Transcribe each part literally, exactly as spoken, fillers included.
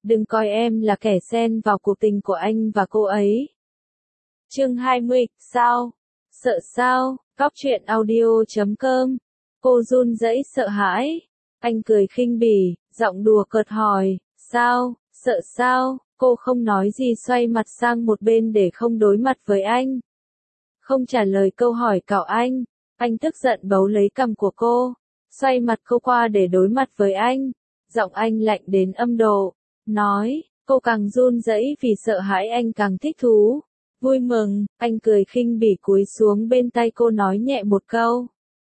đừng coi em là kẻ xen vào cuộc tình của anh và cô ấy. Chương hai mươi, sao? Sợ sao? Cóc truyện audio chấm com. Cô run rẩy sợ hãi. Anh cười khinh bỉ, giọng đùa cợt hỏi, sao? Sợ sao? Cô không nói gì, xoay mặt sang một bên để không đối mặt với anh. Không trả lời câu hỏi cậu anh. Anh tức giận bấu lấy cằm của cô, xoay mặt cô qua để đối mặt với anh. Giọng anh lạnh đến âm độ, nói, cô càng run rẩy vì sợ hãi, anh càng thích thú. Vui mừng, anh cười khinh bỉ cúi xuống bên tay cô nói nhẹ một câu.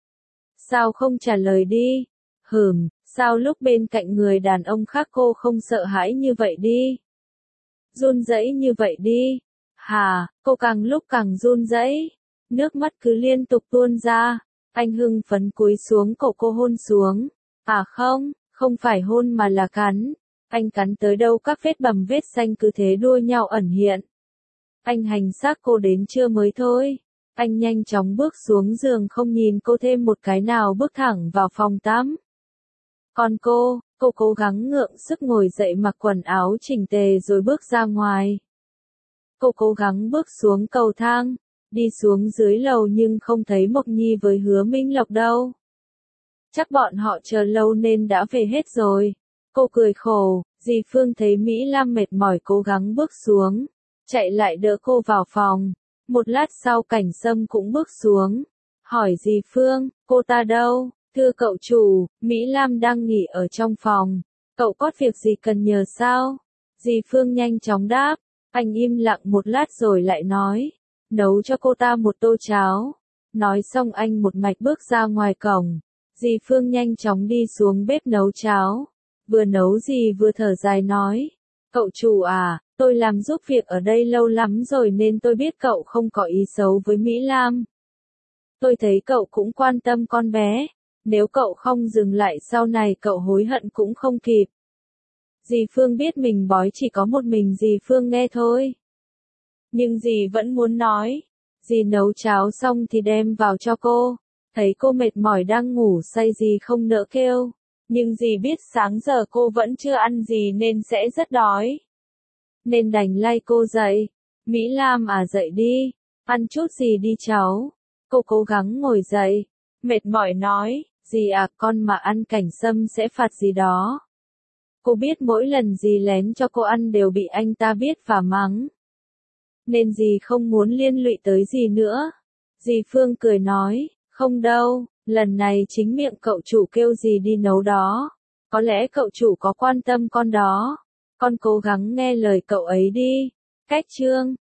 Sao không trả lời đi? Hừm, sao lúc bên cạnh người đàn ông khác cô không sợ hãi như vậy đi? Run rẩy như vậy đi. Hà, cô càng lúc càng run rẩy, nước mắt cứ liên tục tuôn ra. Anh hưng phấn cúi xuống cổ cô hôn xuống. À không, không phải hôn mà là cắn. Anh cắn tới đâu các vết bầm vết xanh cứ thế đua nhau ẩn hiện. Anh hành xác cô đến trưa mới thôi. Anh nhanh chóng bước xuống giường không nhìn cô thêm một cái nào, bước thẳng vào phòng tắm. Còn cô, cô cố gắng ngượng sức ngồi dậy mặc quần áo chỉnh tề rồi bước ra ngoài. Cô cố gắng bước xuống cầu thang, đi xuống dưới lầu nhưng không thấy Mộc Nhi với Hứa Minh Lộc đâu. Chắc bọn họ chờ lâu nên đã về hết rồi. Cô cười khổ, dì Phương thấy Mỹ Lam mệt mỏi cố gắng bước xuống, chạy lại đỡ cô vào phòng. Một lát sau Cảnh Sâm cũng bước xuống, hỏi dì Phương, cô ta đâu? Thưa cậu chủ, Mỹ Lam đang nghỉ ở trong phòng. Cậu có việc gì cần nhờ sao? Dì Phương nhanh chóng đáp. Anh im lặng một lát rồi lại nói, nấu cho cô ta một tô cháo. Nói xong anh một mạch bước ra ngoài cổng. Dì Phương nhanh chóng đi xuống bếp nấu cháo. Vừa nấu dì vừa thở dài nói, cậu chủ à, tôi làm giúp việc ở đây lâu lắm rồi nên tôi biết cậu không có ý xấu với Mỹ Lam. Tôi thấy cậu cũng quan tâm con bé. Nếu cậu không dừng lại sau này cậu hối hận cũng không kịp. Dì Phương biết mình bói chỉ có một mình dì Phương nghe thôi. Nhưng dì vẫn muốn nói. Dì nấu cháo xong thì đem vào cho cô. Thấy cô mệt mỏi đang ngủ say dì không nỡ kêu. Nhưng dì biết sáng giờ cô vẫn chưa ăn gì nên sẽ rất đói. Nên đành lay cô dậy. Mỹ Lam à, dậy đi. Ăn chút gì đi cháu. Cô cố gắng ngồi dậy. Mệt mỏi nói, dì à, con mà ăn Cảnh Sâm sẽ phạt dì đó. Cô biết mỗi lần dì lén cho cô ăn đều bị anh ta biết và mắng. Nên dì không muốn liên lụy tới dì nữa. Dì Phương cười nói, không đâu, lần này chính miệng cậu chủ kêu dì đi nấu đó. Có lẽ cậu chủ có quan tâm con đó. Con cố gắng nghe lời cậu ấy đi. Cách chương